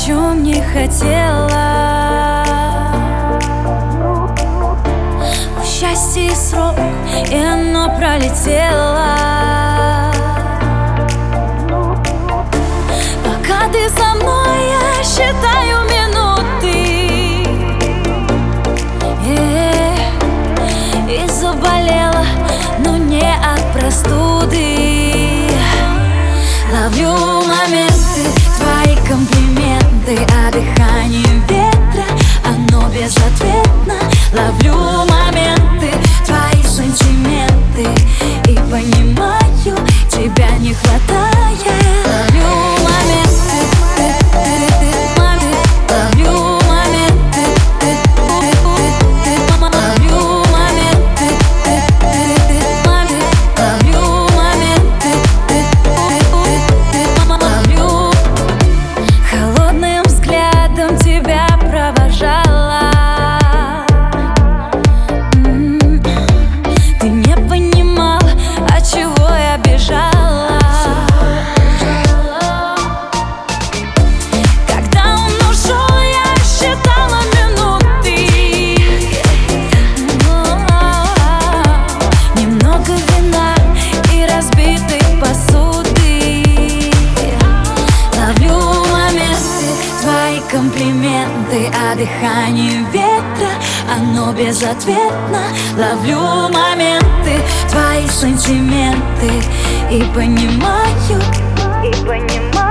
чем не хотела. В счастье срок, и оно пролетело. Пока ты со мной, я считаю минуты. И заболела, но не от простуды. Ловлю моменты, твои комплименты, а дыхание ветра, оно безответно. Ловлю моменты, твои сантименты, и понимаю, тебя не хватает. Ловлю моменты, ловлю моменты, ловлю моменты, ловлю моменты, ловлю. Холодным взглядом тебя провожала. Ты не понимал, от чего я бежала. Когда он ушел, я считала минуты. Немного вина и разбитой посуды. Ловлю моменты, твои комплименты, а дыхание ветра, оно безответно. Ловлю моменты, твои сантименты, и понимаю.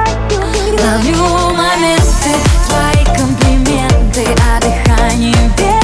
Ловлю моменты, твои комплименты, а дыхание ветра.